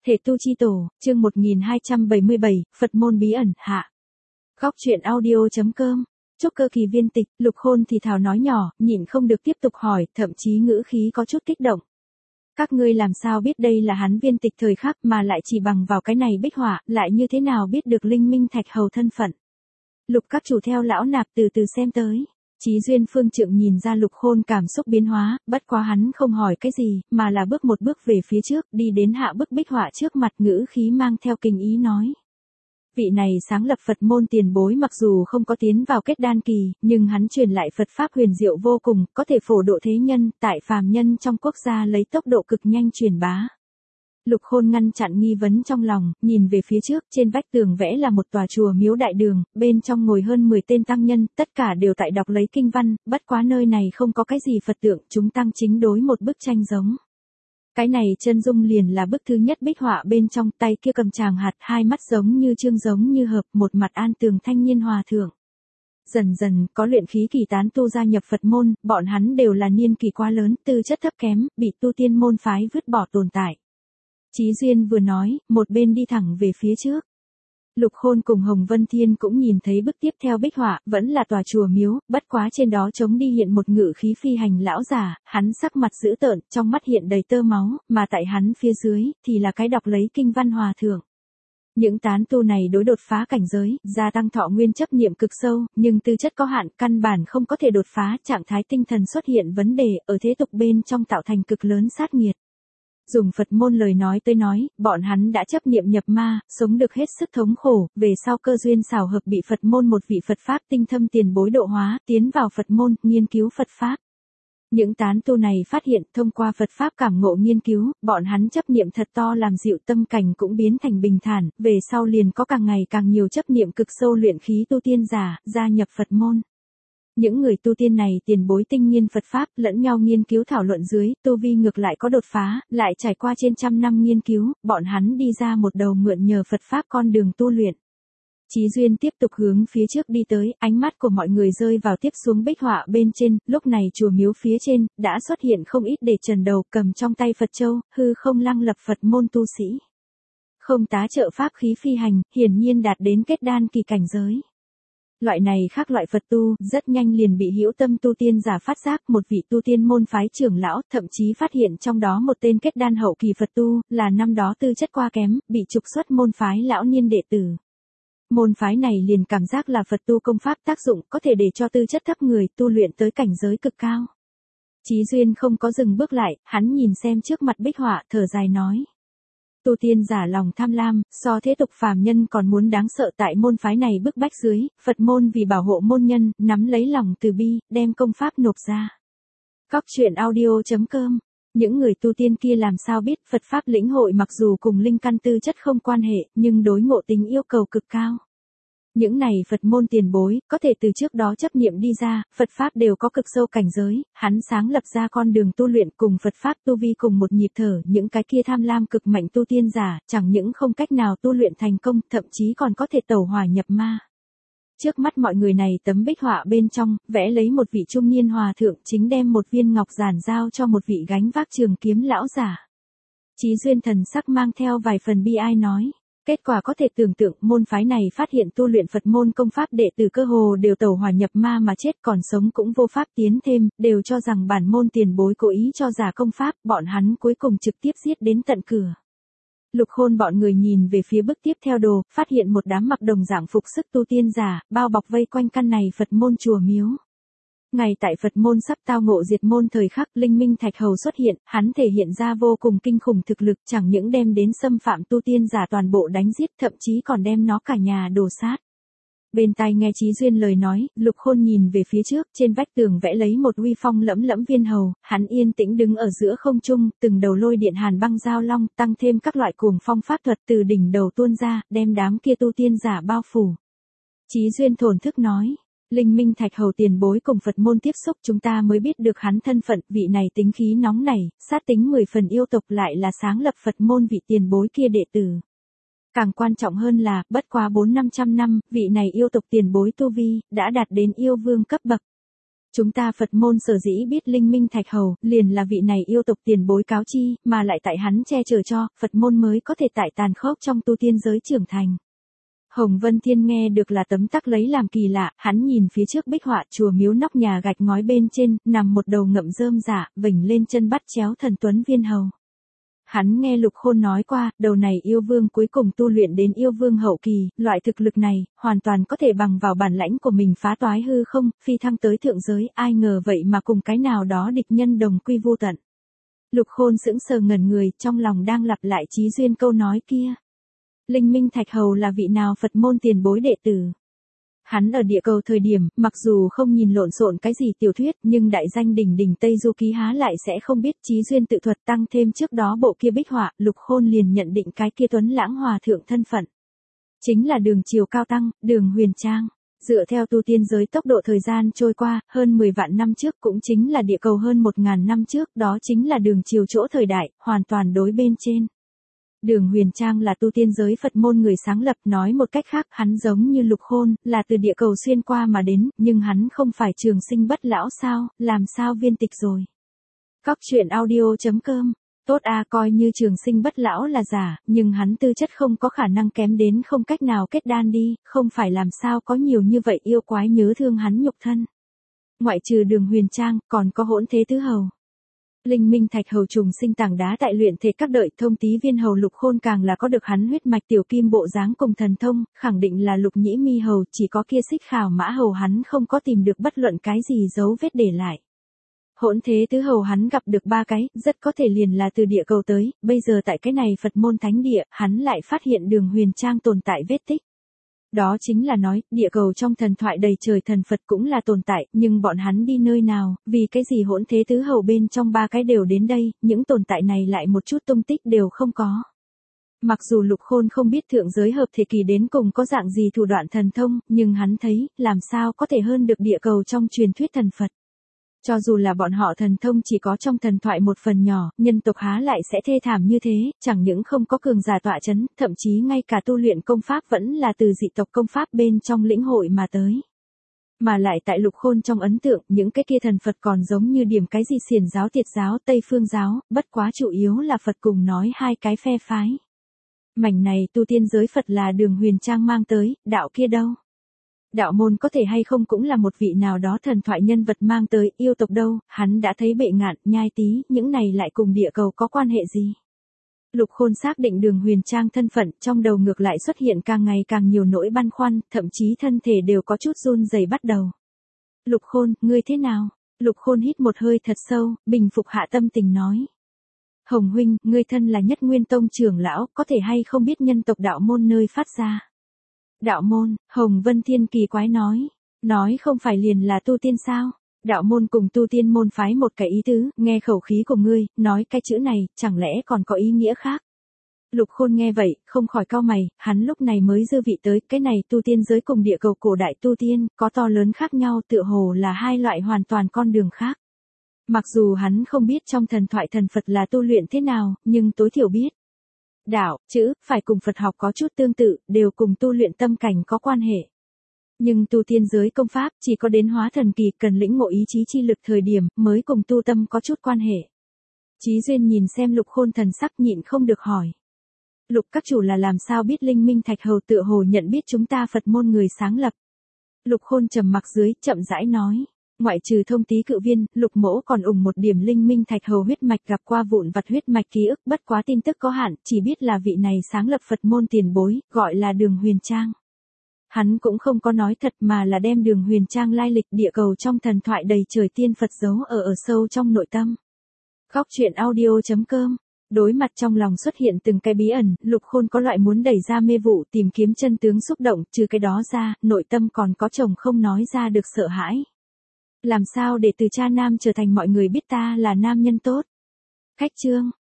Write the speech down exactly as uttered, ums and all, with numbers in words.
Thể tu chi tổ, chương một nghìn hai trăm bảy mươi bảy, Phật môn bí ẩn, hạ. Góc truyện audio.com. Chúc cơ kỳ viên tịch, Lục Khôn thì thào nói nhỏ, nhịn không được tiếp tục hỏi, thậm chí ngữ khí có chút kích động. Các ngươi làm sao biết đây là hắn viên tịch thời khắc mà lại chỉ bằng vào cái này bích họa, lại như thế nào biết được Linh Minh Thạch Hầu thân phận. Lục các chủ theo lão nạp từ từ xem tới. Chí Duyên Phương Trượng nhìn ra Lục Khôn cảm xúc biến hóa, bất quá hắn không hỏi cái gì, mà là bước một bước về phía trước, đi đến hạ bức bích họa trước mặt, ngữ khí mang theo kinh ý nói. Vị này sáng lập Phật môn tiền bối mặc dù không có tiến vào kết đan kỳ, nhưng hắn truyền lại Phật Pháp huyền diệu vô cùng, có thể phổ độ thế nhân, tại phàm nhân trong quốc gia lấy tốc độ cực nhanh truyền bá. Lục Khôn ngăn chặn nghi vấn trong lòng, nhìn về phía trước, trên vách tường vẽ là một tòa chùa miếu đại đường, bên trong ngồi hơn mười tên tăng nhân, tất cả đều tại đọc lấy kinh văn, bất quá nơi này không có cái gì Phật tượng, chúng tăng chính đối một bức tranh giống. Cái này chân dung liền là bức thứ nhất bích họa bên trong, tay kia cầm tràng hạt, hai mắt giống như chương giống như hợp, một mặt an tường thanh niên hòa thượng. Dần dần, có luyện khí kỳ tán tu gia nhập Phật môn, bọn hắn đều là niên kỳ quá lớn, tư chất thấp kém, bị tu tiên môn phái vứt bỏ tồn tại. Chí Duyên vừa nói, một bên đi thẳng về phía trước. Lục Khôn cùng Hồng Vân Thiên cũng nhìn thấy bức tiếp theo bích họa, vẫn là tòa chùa miếu, bất quá trên đó trống đi hiện một ngự khí phi hành lão già, hắn sắc mặt dữ tợn, trong mắt hiện đầy tơ máu, mà tại hắn phía dưới, thì là cái đọc lấy kinh văn hòa thượng. Những tán tu này đối đột phá cảnh giới, gia tăng thọ nguyên chấp niệm cực sâu, nhưng tư chất có hạn, căn bản không có thể đột phá, trạng thái tinh thần xuất hiện vấn đề, ở thế tục bên trong tạo thành cực lớn sát nghiệt. Dùng Phật môn lời nói tới nói, bọn hắn đã chấp niệm nhập ma, sống được hết sức thống khổ, về sau cơ duyên xảo hợp bị Phật môn một vị Phật Pháp tinh thâm tiền bối độ hóa, tiến vào Phật môn, nghiên cứu Phật Pháp. Những tán tu này phát hiện, thông qua Phật Pháp cảm ngộ nghiên cứu, bọn hắn chấp niệm thật to làm dịu tâm cảnh cũng biến thành bình thản, về sau liền có càng ngày càng nhiều chấp niệm cực sâu luyện khí tu tiên giả, gia nhập Phật môn. Những người tu tiên này tiền bối tinh nghiên Phật Pháp, lẫn nhau nghiên cứu thảo luận dưới, tu vi ngược lại có đột phá, lại trải qua trên trăm năm nghiên cứu, bọn hắn đi ra một đầu mượn nhờ Phật Pháp con đường tu luyện. Chí Duyên tiếp tục hướng phía trước đi tới, ánh mắt của mọi người rơi vào tiếp xuống bích họa bên trên, lúc này chùa miếu phía trên, đã xuất hiện không ít để trần đầu cầm trong tay Phật Châu, hư không lăng lập Phật môn tu sĩ. Không tá trợ pháp khí phi hành, hiển nhiên đạt đến kết đan kỳ cảnh giới. Loại này khác loại Phật tu, rất nhanh liền bị hữu tâm tu tiên giả phát giác, một vị tu tiên môn phái trưởng lão, thậm chí phát hiện trong đó một tên kết đan hậu kỳ Phật tu, là năm đó tư chất qua kém, bị trục xuất môn phái lão niên đệ tử. Môn phái này liền cảm giác là Phật tu công pháp tác dụng, có thể để cho tư chất thấp người tu luyện tới cảnh giới cực cao. Chí Duyên không có dừng bước lại, hắn nhìn xem trước mặt bích họa, thở dài nói. Tu tiên giả lòng tham lam, so thế tục phàm nhân còn muốn đáng sợ tại môn phái này bức bách dưới, Phật môn vì bảo hộ môn nhân, nắm lấy lòng từ bi, đem công pháp nộp ra. Góc truyện audio.com. Những người tu tiên kia làm sao biết Phật Pháp lĩnh hội mặc dù cùng linh căn tư chất không quan hệ, nhưng đối ngộ tính yêu cầu cực cao. Những này Phật môn tiền bối, có thể từ trước đó chấp niệm đi ra, Phật Pháp đều có cực sâu cảnh giới, hắn sáng lập ra con đường tu luyện cùng Phật Pháp tu vi cùng một nhịp thở, những cái kia tham lam cực mạnh tu tiên giả, chẳng những không cách nào tu luyện thành công, thậm chí còn có thể tẩu hỏa nhập ma. Trước mắt mọi người này tấm bích họa bên trong, vẽ lấy một vị trung niên hòa thượng chính đem một viên ngọc giản giao cho một vị gánh vác trường kiếm lão giả. Chí Duyên thần sắc mang theo vài phần bi ai nói. Kết quả có thể tưởng tượng, môn phái này phát hiện tu luyện Phật môn công pháp đệ tử cơ hồ đều tẩu hỏa nhập ma mà chết, còn sống cũng vô pháp tiến thêm, đều cho rằng bản môn tiền bối cố ý cho giả công pháp, bọn hắn cuối cùng trực tiếp giết đến tận cửa. Lục Khôn bọn người nhìn về phía bức tiếp theo đồ, phát hiện một đám mặc đồng dạng phục sức tu tiên giả, bao bọc vây quanh căn này Phật môn chùa miếu. Ngày tại Phật môn sắp tao ngộ diệt môn thời khắc, Linh Minh Thạch Hầu xuất hiện, hắn thể hiện ra vô cùng kinh khủng thực lực, chẳng những đem đến xâm phạm tu tiên giả toàn bộ đánh giết, thậm chí còn đem nó cả nhà đổ sát. Bên tai nghe Chí Duyên lời nói, Lục Khôn nhìn về phía trước, trên vách tường vẽ lấy một uy phong lẫm lẫm viên hầu, hắn yên tĩnh đứng ở giữa không trung, từng đầu lôi điện hàn băng giao long, tăng thêm các loại cuồng phong pháp thuật từ đỉnh đầu tuôn ra, đem đám kia tu tiên giả bao phủ. Chí Duyên thổn thức nói. Linh Minh Thạch Hầu tiền bối cùng Phật môn tiếp xúc, chúng ta mới biết được hắn thân phận, vị này tính khí nóng nảy, sát tính mười phần yêu tộc, lại là sáng lập Phật môn vị tiền bối kia đệ tử. Càng quan trọng hơn là, bất quá bốn năm trăm năm, vị này yêu tộc tiền bối tu vi, đã đạt đến yêu vương cấp bậc. Chúng ta Phật môn sở dĩ biết Linh Minh Thạch Hầu, liền là vị này yêu tộc tiền bối cáo chi, mà lại tại hắn che chở cho, Phật môn mới có thể tại tàn khốc trong tu tiên giới trưởng thành. Hồng Vân Thiên nghe được là tấm tắc lấy làm kỳ lạ, hắn nhìn phía trước bích họa chùa miếu nóc nhà gạch ngói bên trên, nằm một đầu ngậm rơm dạ, vểnh lên chân bắt chéo thần tuấn viên hầu. Hắn nghe Lục Khôn nói qua, đầu này yêu vương cuối cùng tu luyện đến yêu vương hậu kỳ, loại thực lực này, hoàn toàn có thể bằng vào bản lãnh của mình phá toái hư không, phi thăng tới thượng giới, ai ngờ vậy mà cùng cái nào đó địch nhân đồng quy vô tận. Lục Khôn sững sờ ngẩn người, trong lòng đang lặp lại chí duyên câu nói kia. Linh Minh Thạch Hầu là vị nào Phật môn tiền bối đệ tử? Hắn ở địa cầu thời điểm, mặc dù không nhìn lộn xộn cái gì tiểu thuyết, nhưng đại danh đỉnh đỉnh Tây Du Ký há lại sẽ không biết chí duyên tự thuật tăng thêm trước đó bộ kia bích họa, Lục Khôn liền nhận định cái kia tuấn lãng hòa thượng thân phận. Chính là Đường Triều Cao Tăng, Đường Huyền Trang. Dựa theo tu tiên giới tốc độ thời gian trôi qua, hơn mười vạn năm trước cũng chính là địa cầu hơn một ngàn năm trước, đó chính là Đường Triều chỗ thời đại, hoàn toàn đối bên trên. Đường Huyền Trang là tu tiên giới Phật môn người sáng lập, nói một cách khác, hắn giống như Lục Khôn, là từ địa cầu xuyên qua mà đến, nhưng hắn không phải trường sinh bất lão sao, làm sao viên tịch rồi. Cóc truyện audio chấm com, tốt a, coi như trường sinh bất lão là giả, nhưng hắn tư chất không có khả năng kém đến không cách nào kết đan đi, không phải làm sao có nhiều như vậy yêu quái nhớ thương hắn nhục thân. Ngoại trừ Đường Huyền Trang, còn có Hỗn Thế Tứ Hầu. Linh Minh Thạch Hầu trùng sinh tảng đá tại luyện thể các đợi, thông tí viên hầu Lục Khôn càng là có được hắn huyết mạch tiểu kim bộ dáng cùng thần thông, khẳng định là Lục Nhĩ Mi Hầu, chỉ có kia Xích Khảo Mã Hầu hắn không có tìm được bất luận cái gì dấu vết để lại. Hỗn Thế Tứ Hầu hắn gặp được ba cái, rất có thể liền là từ địa cầu tới, bây giờ tại cái này Phật môn thánh địa, hắn lại phát hiện Đường Huyền Trang tồn tại vết tích. Đó chính là nói, địa cầu trong thần thoại đầy trời thần Phật cũng là tồn tại, nhưng bọn hắn đi nơi nào, vì cái gì Hỗn Thế Tứ Hầu bên trong ba cái đều đến đây, những tồn tại này lại một chút tung tích đều không có. Mặc dù Lục Khôn không biết thượng giới hợp thể kỳ đến cùng có dạng gì thủ đoạn thần thông, nhưng hắn thấy, làm sao có thể hơn được địa cầu trong truyền thuyết thần Phật. Cho dù là bọn họ thần thông chỉ có trong thần thoại một phần nhỏ, nhân tộc há lại sẽ thê thảm như thế, chẳng những không có cường giả tọa chấn, thậm chí ngay cả tu luyện công pháp vẫn là từ dị tộc công pháp bên trong lĩnh hội mà tới. Mà lại tại Lục Khôn trong ấn tượng, những cái kia thần Phật còn giống như điểm cái gì xiển giáo Tiệt giáo Tây Phương giáo, bất quá chủ yếu là Phật cùng nói hai cái phe phái. Mảnh này tu tiên giới Phật là Đường Huyền Trang mang tới, đạo kia đâu? Đạo môn có thể hay không cũng là một vị nào đó thần thoại nhân vật mang tới, yêu tộc đâu, hắn đã thấy Bệ Ngạn, Nhai Tý, những này lại cùng địa cầu có quan hệ gì? Lục Khôn xác định Đường Huyền Trang thân phận, trong đầu ngược lại xuất hiện càng ngày càng nhiều nỗi băn khoăn, thậm chí thân thể đều có chút run rẩy bắt đầu. Lục Khôn, ngươi thế nào? Lục Khôn hít một hơi thật sâu, bình phục hạ tâm tình nói. Hồng huynh, ngươi thân là Nhất Nguyên Tông trưởng lão, có thể hay không biết nhân tộc đạo môn nơi phát ra? Đạo môn, Hồng Vân Thiên kỳ quái nói. Nói không phải liền là tu tiên sao? Đạo môn cùng tu tiên môn phái một cái ý tứ, nghe khẩu khí của ngươi, nói cái chữ này, chẳng lẽ còn có ý nghĩa khác? Lục Khôn nghe vậy, không khỏi cau mày, hắn lúc này mới dư vị tới, cái này tu tiên giới cùng địa cầu cổ đại tu tiên, có to lớn khác nhau, tựa hồ là hai loại hoàn toàn con đường khác. Mặc dù hắn không biết trong thần thoại thần Phật là tu luyện thế nào, nhưng tối thiểu biết. Đạo, chữ, phải cùng Phật học có chút tương tự, đều cùng tu luyện tâm cảnh có quan hệ. Nhưng tu tiên giới công pháp, chỉ có đến hóa thần kỳ, cần lĩnh ngộ ý chí chi lực thời điểm, mới cùng tu tâm có chút quan hệ. Chí Duyên nhìn xem Lục Khôn thần sắc nhịn không được hỏi. Lục các chủ là làm sao biết Linh Minh Thạch Hầu tựa hồ nhận biết chúng ta Phật môn người sáng lập. Lục Khôn trầm mặc dưới, chậm rãi nói. Ngoại trừ thông tí cự viên, Lục mỗ còn ủng một điểm Linh Minh Thạch Hầu huyết mạch gặp qua vụn vặt huyết mạch ký ức, bất quá tin tức có hạn, chỉ biết là vị này sáng lập Phật môn tiền bối, gọi là Đường Huyền Trang. Hắn cũng không có nói thật mà là đem Đường Huyền Trang lai lịch địa cầu trong thần thoại đầy trời tiên Phật giấu ở ở sâu trong nội tâm. Cóc truyện audio chấm com. Đối mặt trong lòng xuất hiện từng cái bí ẩn, Lục Khôn có loại muốn đẩy ra mê vụ tìm kiếm chân tướng xúc động, trừ cái đó ra, nội tâm còn có chồng không nói ra được sợ hãi. Làm sao để từ cha nam trở thành mọi người biết ta là nam nhân tốt? Khách chương.